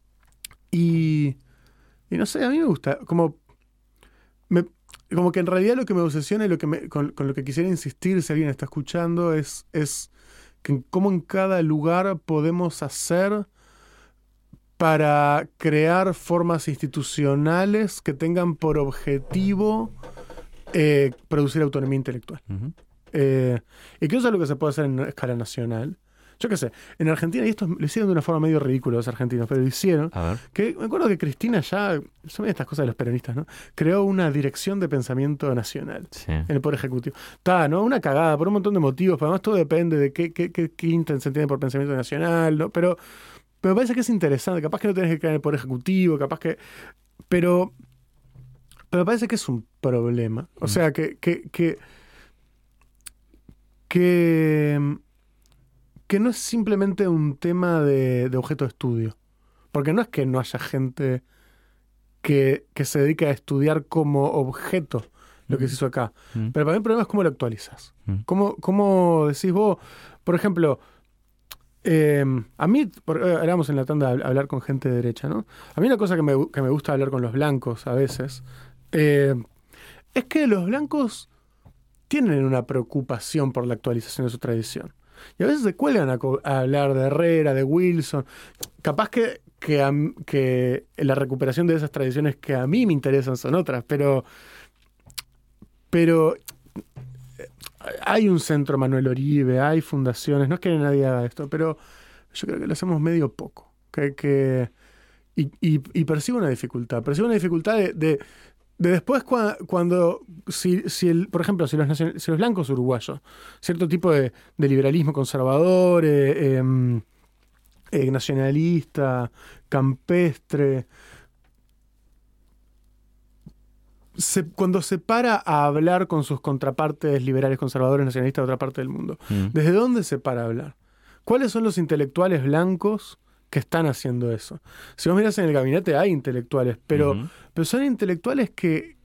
y, y no sé, a mí me gusta, como... Me, Como que en realidad lo que me obsesiona y lo que me, con, con lo que quisiera insistir si alguien está escuchando es, es que cómo en cada lugar podemos hacer para crear formas institucionales que tengan por objetivo eh, producir autonomía intelectual. Uh-huh. Eh, y que eso es algo que se puede hacer en escala nacional. Yo qué sé, en Argentina, y esto lo hicieron de una forma medio ridícula los argentinos, pero lo hicieron. A ver. Que, me acuerdo que Cristina ya, son estas cosas de los peronistas, ¿no? Creó una dirección de pensamiento nacional sí. en el Poder Ejecutivo. Está, ¿no? Una cagada por un montón de motivos, pero además todo depende de qué, qué, qué, qué se entiende por pensamiento nacional, ¿no? Pero, pero me parece que es interesante, capaz que no tenés que crear en el Poder Ejecutivo, capaz que... Pero, pero me parece que es un problema. O mm. sea, que... que, que, que que no es simplemente un tema de, de objeto de estudio. Porque no es que no haya gente que, que se dedica a estudiar como objeto lo que se hizo acá. Mm. Pero para mí el problema es cómo lo actualizas. Mm. ¿Cómo, cómo decís vos, por ejemplo, eh, a mí, por, eh, éramos en la tanda a hablar con gente de derecha, ¿no? A mí una cosa que me, que me gusta hablar con los blancos a veces, eh, es que los blancos tienen una preocupación por la actualización de su tradición. Y a veces se cuelgan a, a hablar de Herrera, de Wilson. Capaz que, que, a, que la recuperación de esas tradiciones que a mí me interesan son otras, pero... Pero hay un centro Manuel Oribe, hay fundaciones, no es que nadie haga esto, pero yo creo que lo hacemos medio poco. Que, que, y, y, y percibo una dificultad, percibo una dificultad de, de, de después cua, cuando, si, si el, por ejemplo, si los, nacion, si los blancos uruguayos, cierto tipo de, de liberalismo conservador, eh, eh, eh, nacionalista, campestre... Se, cuando se para a hablar con sus contrapartes liberales, conservadores, nacionalistas de otra parte del mundo, mm. ¿desde dónde se para a hablar? ¿Cuáles son los intelectuales blancos que están haciendo eso? Si vos mirás en el gabinete hay intelectuales, pero, uh-huh. pero son intelectuales que,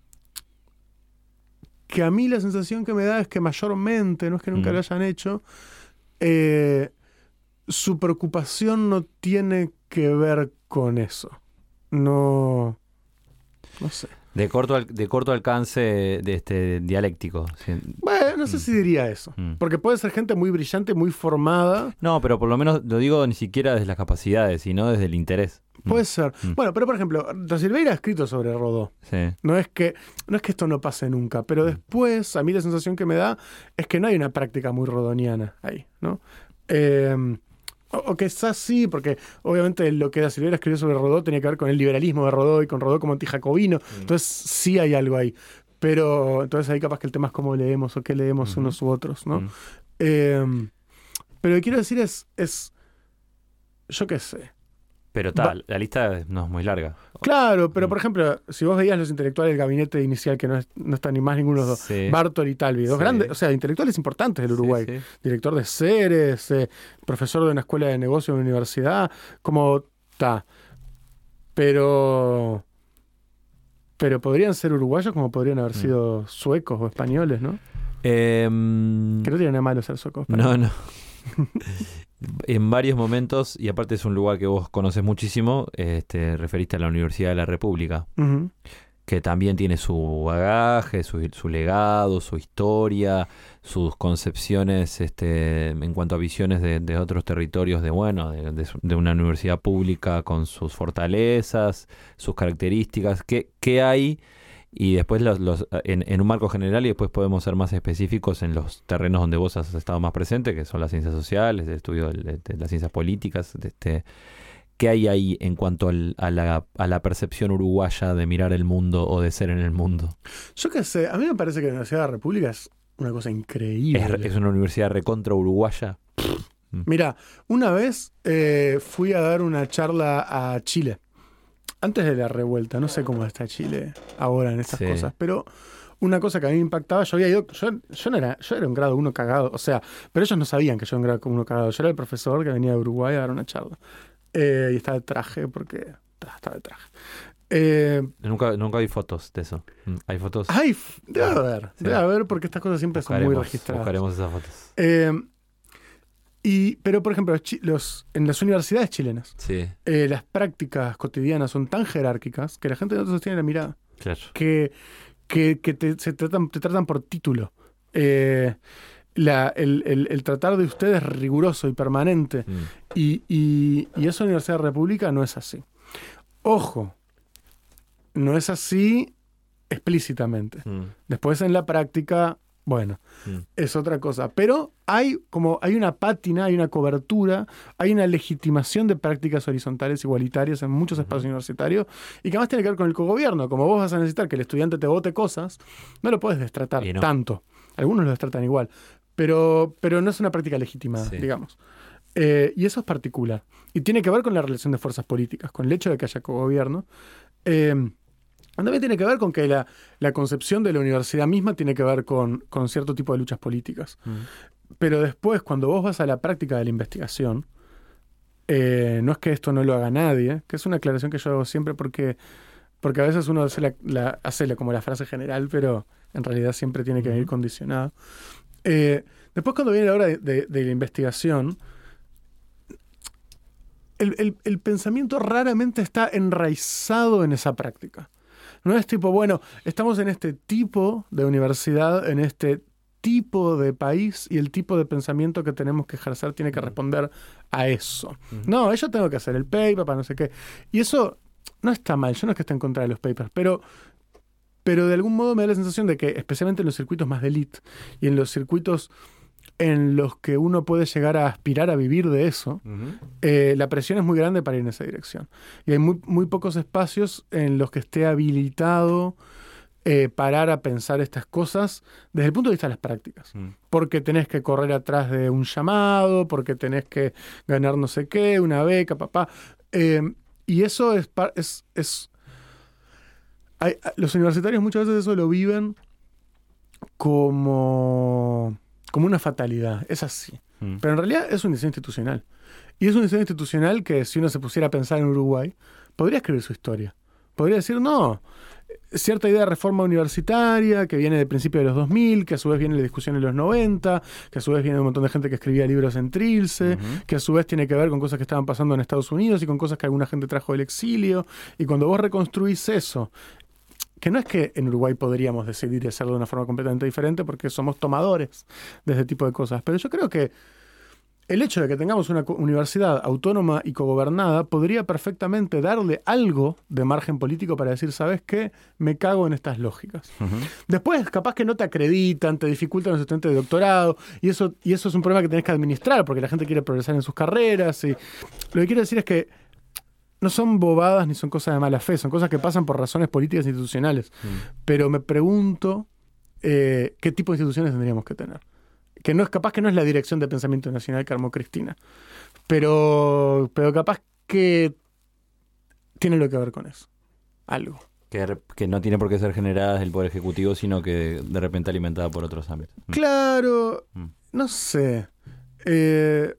que a mí la sensación que me da es que mayormente, no es que nunca mm. lo hayan hecho, eh, su preocupación no tiene que ver con eso. No, no sé. De corto, al, de corto alcance de este dialéctico. ¿Sí? Bueno, no sé mm. si diría eso. Mm. Porque puede ser gente muy brillante, muy formada. No, pero por lo menos lo digo ni siquiera desde las capacidades, sino desde el interés. Puede mm. ser. Mm. Bueno, pero por ejemplo, Da Silveira ha escrito sobre Rodó. Sí. No es que, no es que esto no pase nunca, pero después, a mí la sensación que me da es que no hay una práctica muy rodoniana ahí, ¿no? Eh... O, o quizás sí, porque obviamente lo que Da Silveira escribió sobre Rodó tenía que ver con el liberalismo de Rodó y con Rodó como antijacobino. Mm. Entonces sí hay algo ahí. Pero entonces ahí capaz que el tema es cómo leemos o qué leemos mm. unos u otros, ¿no? Mm. Eh, pero lo que quiero decir es, es yo qué sé. Pero tal, la lista no es muy larga. Claro, pero por ejemplo, si vos veías los intelectuales del gabinete inicial, que no, es, no están ni más ninguno de los dos, sí. Bartol y Talvi, dos sí. grandes, o sea, intelectuales importantes del Uruguay, sí, sí. Director de Ceres, eh, profesor de una escuela de negocios en una universidad, como está. Pero, pero podrían ser uruguayos como podrían haber sido mm. suecos o españoles, ¿no? Eh, que no tiene nada malo ser suecos. No, no. En varios momentos, y aparte es un lugar que vos conoces muchísimo, este, referiste a la Universidad de la República, uh-huh. que también tiene su bagaje, su, su legado, su historia, sus concepciones este, en cuanto a visiones de, de otros territorios de, bueno, de, de, de una universidad pública con sus fortalezas, sus características. ¿Qué, qué hay? Y después los, los, en, en un marco general, y después podemos ser más específicos en los terrenos donde vos has estado más presente, que son las ciencias sociales, el estudio de, de, de las ciencias políticas. De este, ¿qué hay ahí en cuanto al, a, la, a la percepción uruguaya de mirar el mundo o de ser en el mundo? Yo qué sé, a mí me parece que la Universidad de la República es una cosa increíble. ¿Es, es una universidad recontra uruguaya? Mira, una vez eh, fui a dar una charla a Chile. Antes de la revuelta, no sé cómo está Chile ahora en estas sí. cosas, pero una cosa que a mí me impactaba, yo había ido, yo, yo no era, yo era un grado uno cagado, o sea, pero ellos no sabían que yo era un grado uno cagado, yo era el profesor que venía de Uruguay a dar una charla, eh, y estaba de traje, porque estaba de traje. Eh, nunca, nunca hay fotos de eso. ¿Hay fotos? Ay, debe haber, sí. debe haber, porque estas cosas siempre buscaremos, son muy registradas. Buscaremos esas fotos. Eh, Y, pero, por ejemplo, los, en las universidades chilenas, sí. eh, las prácticas cotidianas son tan jerárquicas que la gente no sostiene la mirada. Claro. Que, que, que te, se tratan, te tratan por título. Eh, la, el, el, el tratar de ustedes es riguroso y permanente. Mm. Y, y, y esa Universidad de la República no es así. Ojo, no es así explícitamente. Mm. Después en la práctica... Bueno, mm. es otra cosa. Pero hay como hay una pátina, hay una cobertura, hay una legitimación de prácticas horizontales igualitarias en muchos uh-huh. espacios universitarios y que además tiene que ver con el cogobierno. Como vos vas a necesitar que el estudiante te vote cosas, no lo puedes destratar no. tanto. Algunos lo destratan igual, pero, pero no es una práctica legitimada, sí. digamos. Eh, y eso es particular. Y tiene que ver con la relación de fuerzas políticas, con el hecho de que haya cogobierno. Eh, También tiene que ver con que la, la concepción de la universidad misma tiene que ver con, con cierto tipo de luchas políticas. Mm. Pero después, cuando vos vas a la práctica de la investigación, eh, no es que esto no lo haga nadie, que es una aclaración que yo hago siempre porque porque a veces uno hace, la, la, hace la, como la frase general, pero en realidad siempre tiene que venir condicionado. Eh, después, cuando viene la hora de, de, de la investigación, el, el, el pensamiento raramente está enraizado en esa práctica. No es tipo, bueno, estamos en este tipo de universidad, en este tipo de país, y el tipo de pensamiento que tenemos que ejercer tiene que responder a eso. Uh-huh. No, yo tengo que hacer el paper para no sé qué. Y eso no está mal, yo no es que esté en contra de los papers, pero, pero de algún modo me da la sensación de que, especialmente en los circuitos más de elite y en los circuitos en los que uno puede llegar a aspirar a vivir de eso, uh-huh. eh, la presión es muy grande para ir en esa dirección. Y hay muy, muy pocos espacios en los que esté habilitado eh, parar a pensar estas cosas desde el punto de vista de las prácticas. Uh-huh. Porque tenés que correr atrás de un llamado, porque tenés que ganar no sé qué, una beca, papá. Eh, y eso es... es, es hay, los universitarios muchas veces eso lo viven como... como una fatalidad, es así. Mm. Pero en realidad es un diseño institucional. Y es un diseño institucional que, si uno se pusiera a pensar en Uruguay, podría escribir su historia. Podría decir, no, cierta idea de reforma universitaria que viene del principio de los dos mil, que a su vez viene de la discusión en los noventa, que a su vez viene de un montón de gente que escribía libros en Trilce, uh-huh. que a su vez tiene que ver con cosas que estaban pasando en Estados Unidos y con cosas que alguna gente trajo del exilio. Y cuando vos reconstruís eso, que no es que en Uruguay podríamos decidir hacerlo de una forma completamente diferente porque somos tomadores de ese tipo de cosas, pero yo creo que el hecho de que tengamos una universidad autónoma y cogobernada podría perfectamente darle algo de margen político para decir, ¿sabes qué? Me cago en estas lógicas. Uh-huh. Después, capaz que no te acreditan, te dificultan los estudiantes de doctorado, y eso, y eso es un problema que tenés que administrar porque la gente quiere progresar en sus carreras. Y lo que quiero decir es que no son bobadas ni son cosas de mala fe, son cosas que pasan por razones políticas e institucionales. Mm. Pero me pregunto eh, qué tipo de instituciones tendríamos que tener. Que no es capaz que no es la Dirección de Pensamiento Nacional que armó Cristina, pero, pero capaz que tiene lo que ver con eso. Algo. Que, que no tiene por qué ser generada del Poder Ejecutivo, sino que de repente alimentada por otros ámbitos. Mm. Claro, mm. no sé. Eh...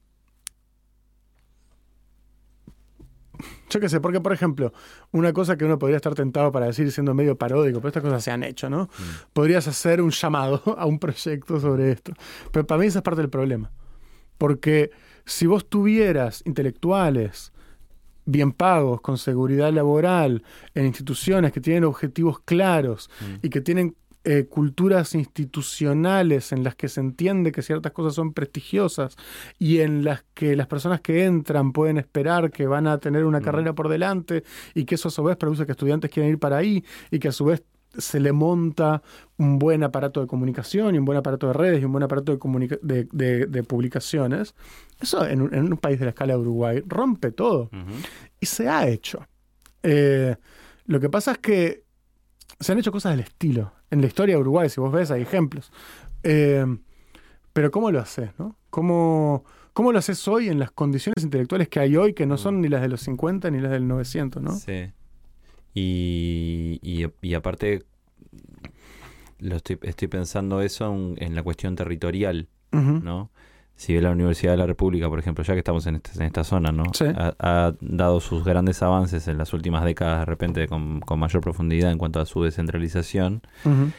Yo qué sé, porque, por ejemplo, una cosa que uno podría estar tentado para decir siendo medio paródico, pero estas cosas se han hecho, ¿no? Mm. Podrías hacer un llamado a un proyecto sobre esto. Pero para mí esa es parte del problema. Porque si vos tuvieras intelectuales bien pagos, con seguridad laboral, en instituciones que tienen objetivos claros mm. y que tienen Eh, culturas institucionales en las que se entiende que ciertas cosas son prestigiosas y en las que las personas que entran pueden esperar que van a tener una mm. carrera por delante y que eso a su vez produce que estudiantes quieran ir para ahí y que a su vez se le monta un buen aparato de comunicación y un buen aparato de redes y un buen aparato de, comunica- de, de, de publicaciones. Eso en un, en un país de la escala de Uruguay rompe todo. Uh-huh. Y se ha hecho. Eh, lo que pasa es que se han hecho cosas del estilo. En la historia de Uruguay, si vos ves, hay ejemplos. Eh, pero ¿cómo lo haces, no? ¿Cómo, ¿Cómo lo haces hoy en las condiciones intelectuales que hay hoy, que no son ni las de los cincuenta ni las del novecientos, ¿no? Sí. Y, y, y aparte, lo estoy, estoy pensando eso en, en la cuestión territorial, uh-huh. ¿no? Si ve la Universidad de la República, por ejemplo, ya que estamos en, este, en esta zona, ¿no? Sí. Ha, ha dado sus grandes avances en las últimas décadas, de repente, con, con mayor profundidad en cuanto a su descentralización. Uh-huh.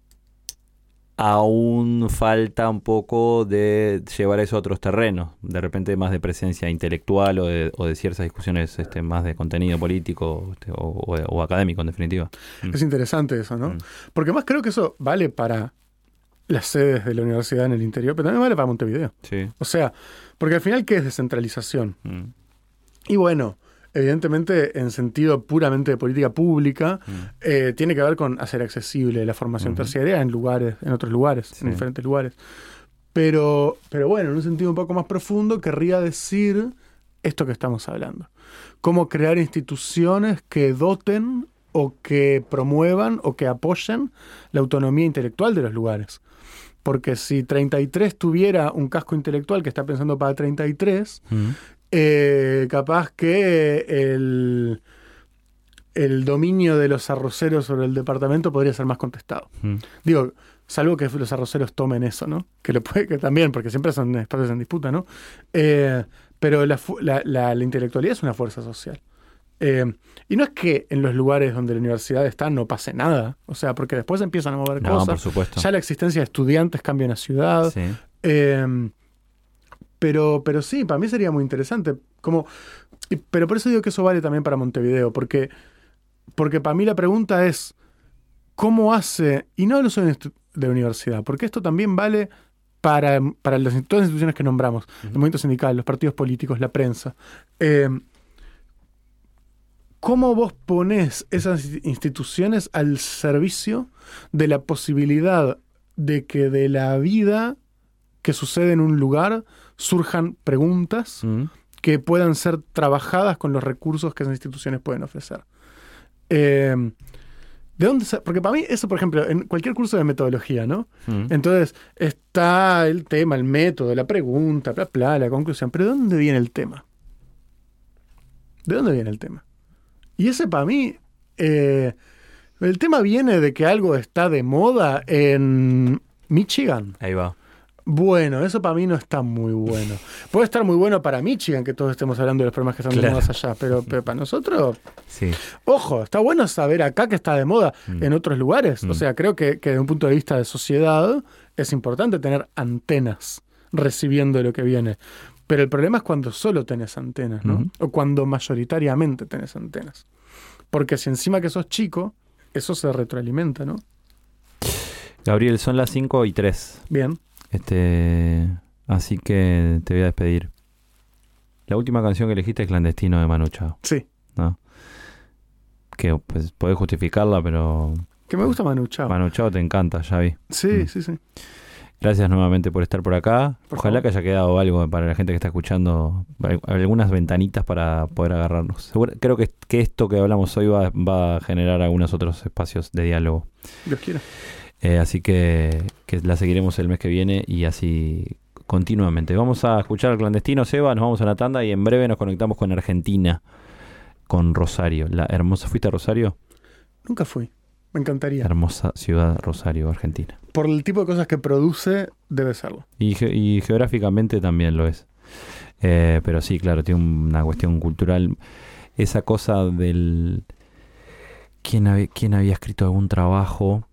Aún falta un poco de llevar eso a otros terrenos, de repente más de presencia intelectual o de, o de ciertas discusiones este, más de contenido político este, o, o, o académico, en definitiva. Es mm. interesante eso, ¿no? Mm. Porque más creo que eso vale para las sedes de la universidad en el interior, pero también vale para Montevideo. Sí. O sea, porque al final, ¿qué es descentralización? Mm. Y bueno, evidentemente, en sentido puramente de política pública, mm. eh, tiene que ver con hacer accesible la formación uh-huh. terciaria en lugares, en otros lugares, sí. en diferentes lugares. Pero, pero bueno, en un sentido un poco más profundo, querría decir esto que estamos hablando. Cómo crear instituciones que doten o que promuevan o que apoyen la autonomía intelectual de los lugares. Porque si treinta y tres tuviera un casco intelectual que está pensando para treinta y tres, uh-huh. eh, capaz que el, el dominio de los arroceros sobre el departamento podría ser más contestado. Uh-huh. Digo, salvo que los arroceros tomen eso, ¿no? Que, le puede, que también, porque siempre son espacios en disputa, ¿no? Eh, pero la, la, la, la intelectualidad es una fuerza social. Eh, y no es que en los lugares donde la universidad está no pase nada, o sea, porque después empiezan a mover No, cosas. por supuesto. Ya la existencia de estudiantes cambia una ciudad. Sí. Eh, pero, pero sí, para mí sería muy interesante. Como, y- pero por eso digo que eso vale también para Montevideo, porque, porque para mí la pregunta es, ¿cómo hace? Y no hablo solo de la universidad, porque esto también vale para, para las, todas las instituciones que nombramos, el movimiento sindical, los partidos políticos, la prensa. Eh, ¿Cómo vos ponés esas instituciones al servicio de la posibilidad de que de la vida que sucede en un lugar surjan preguntas Mm. que puedan ser trabajadas con los recursos que esas instituciones pueden ofrecer? Eh, ¿De dónde sa- Porque para mí eso, por ejemplo, en cualquier curso de metodología, ¿no? Mm. Entonces está el tema, el método, la pregunta, bla, bla, la conclusión. Pero ¿de dónde viene el tema? ¿De dónde viene el tema? Y ese para mí, eh, el tema viene de que algo está de moda en Michigan. Ahí va. Bueno, eso para mí no está muy bueno. Puede estar muy bueno para Michigan que todos estemos hablando de los problemas que están de Claro. moda allá, pero, pero para nosotros, Sí. ojo, está bueno saber acá que está de moda Mm. en otros lugares. Mm. O sea, creo que, que desde un punto de vista de sociedad es importante tener antenas recibiendo lo que viene. Pero el problema es cuando solo tenés antenas, ¿no? Ujú. O cuando mayoritariamente tenés antenas. Porque si encima que sos chico, eso se retroalimenta, ¿no? Gabriel, son las cinco y tres. Bien. Este, así que te voy a despedir. La última canción que elegiste es Clandestino de Manu Chao, Sí. ¿no? Que pues podés justificarla, pero Que me gusta Manu Chao. Manu Chao te encanta, ya vi. Sí, Mm. sí, sí. Gracias nuevamente por estar por acá. Por Ojalá favor. que haya quedado algo para la gente que está escuchando, al- algunas ventanitas para poder agarrarnos. Seguro- creo que, que esto que hablamos hoy va, va a generar algunos otros espacios de diálogo. Dios quiera. Eh, así que, que la seguiremos el mes que viene y así continuamente. Vamos a escuchar al Clandestino, Seba, nos vamos a la tanda y en breve nos conectamos con Argentina, con Rosario. La hermosa, ¿fuiste a Rosario? Nunca fui. Me encantaría. Hermosa ciudad Rosario, Argentina. Por el tipo de cosas que produce, debe serlo. Y, ge- y geográficamente también lo es. Eh, pero sí, claro, tiene una cuestión cultural. Esa cosa del... ¿Quién, hab- quién había escrito algún trabajo?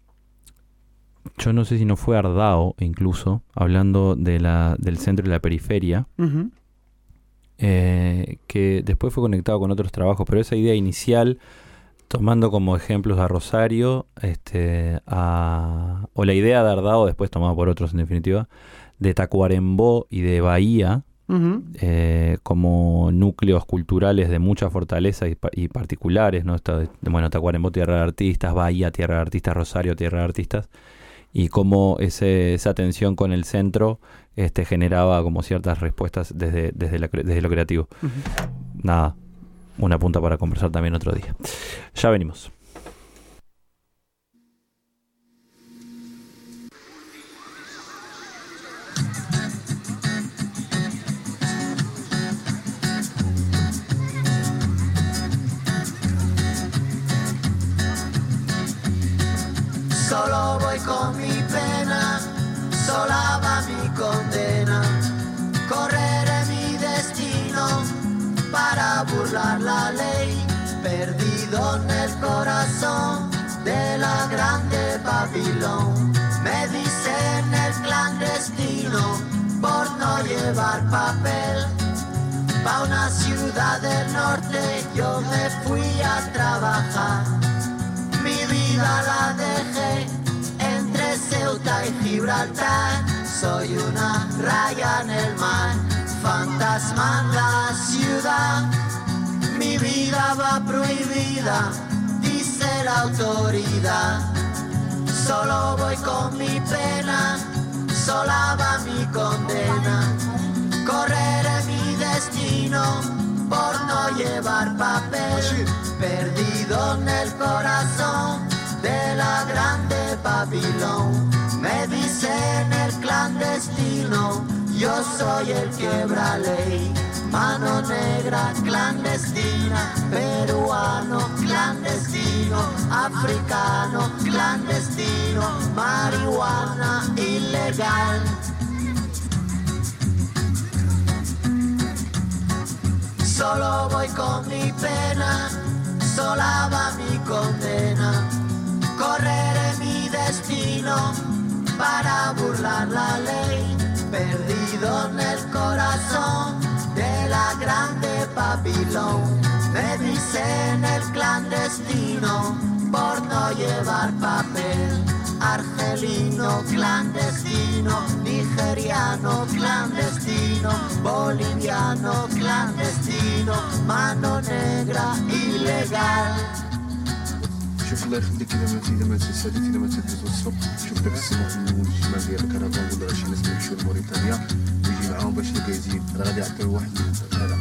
Yo no sé si no fue Ardao, incluso, hablando de la, del centro y la periferia, Ujú. eh, que después fue conectado con otros trabajos, pero esa idea inicial, tomando como ejemplos a Rosario, este, a, o la idea de Ardao, después tomada por otros en definitiva, de Tacuarembó y de Bahía, Ujú. eh, como núcleos culturales de mucha fortaleza y, pa- y particulares, ¿no? Esto de- bueno, Tacuarembó, tierra de artistas, Bahía, tierra de artistas, Rosario, tierra de artistas, y cómo ese, esa tensión con el centro este, generaba como ciertas respuestas desde, desde, la cre- desde lo creativo. Ujú. Nada, una punta para conversar también otro día. Ya venimos. Solo voy con mi pena, sola va mi condena. Correré mi destino para burlar la ley, perdido en el corazón de la grande Babilón. Me dicen el clandestino por no llevar papel. Pa' una ciudad del norte yo me fui a trabajar. Mi vida la dejé entre Ceuta y Gibraltar. Soy una raya en el mar, fantasma en la ciudad. Mi vida va prohibida, dice la autoridad. Solo voy con mi pena, sola va mi condena. Correré mi destino por no llevar papel, perdido en el corazón de la grande Babilón. Me dicen el clandestino, yo soy el quebra ley. Mano negra clandestina, peruano clandestino, africano clandestino, marihuana ilegal. Solo voy con mi pena, sola va mi condena. Correré mi destino para burlar la ley, perdido en el corazón de la grande Babilón. Me dicen el clandestino por no llevar papel. Argelino clandestino, nigeriano clandestino, boliviano clandestino, mano negra ilegal. شوف الله يخليك اذا ماتي اذا مات سادتي اذا مات دوز الصبح شوف داك السماح من الشمال ديال الكرفان ولا شي ناس يمشيو لموريتانيا ويجي معاهم باش الكازين راه غادي يعطيو واحد